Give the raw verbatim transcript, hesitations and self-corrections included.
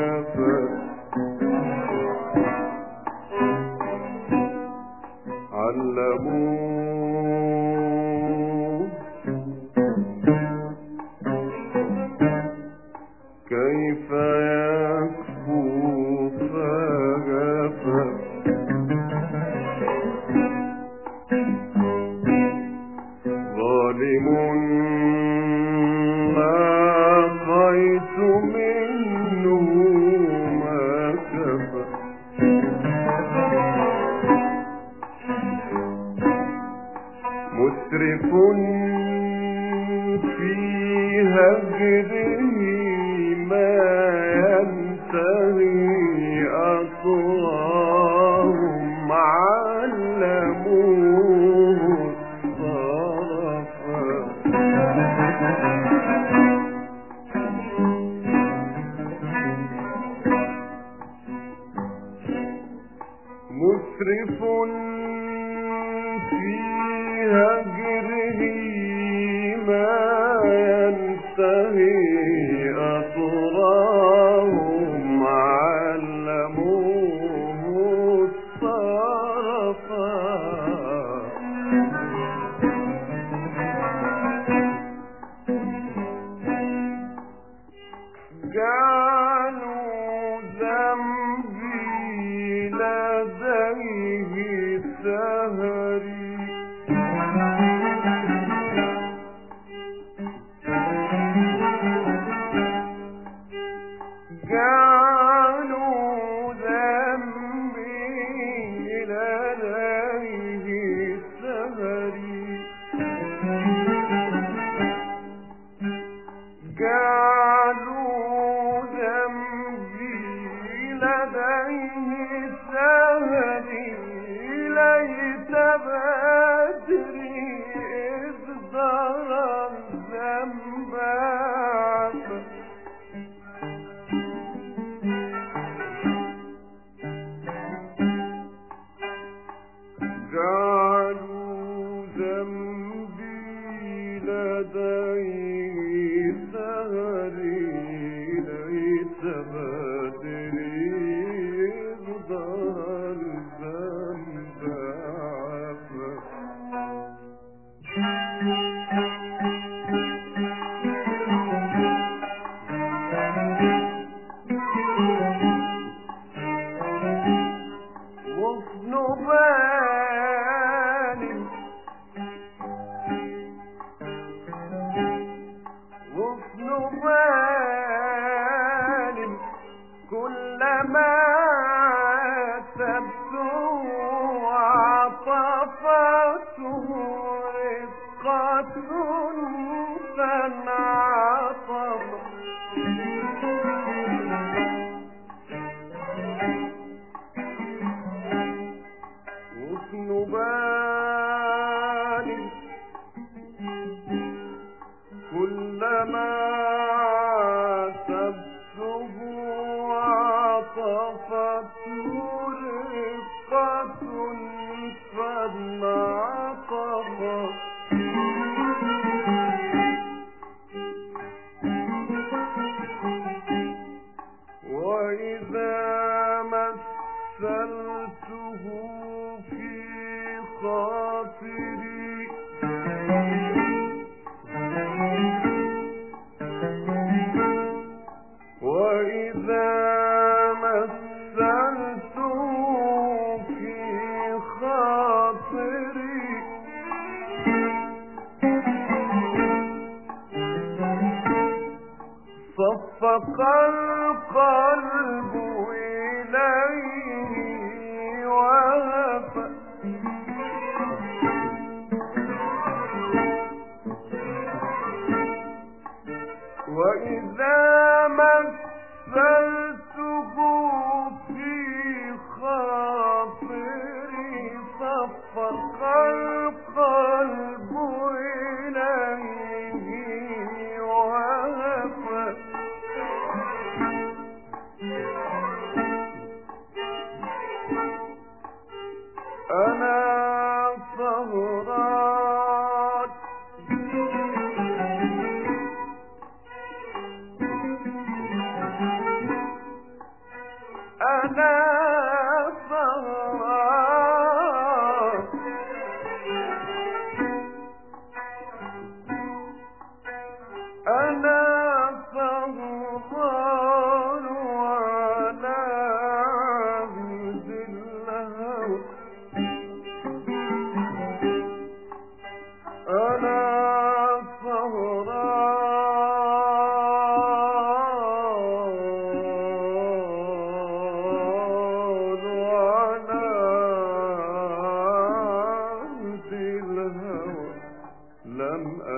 علموه كيف يكفو فجفا ظالم ما قيت منه ما كفى مسرف في هجره ما ينتهي أطوارهم علموه الصرفا مسرف في هجره ما ينتهي أطرهم علموه الصرفا جعلوا ذنبي لديه سهري جعلوا ذنبي لديه سهري جعلوا ذنبي لديه سهري ليت بدري إذ ضرى الذنب جعلوا ذنبي لديه سهري ليت بدري إذ ضرى الذنب عفا وابن بال وابن بال كلما عاتبته وعطفته رقة فانعطف وابن بال كلما عاتبته وعطفته رقة فانعطف وإذا مثلته في خاطري وإذا مثلته في خاطري لم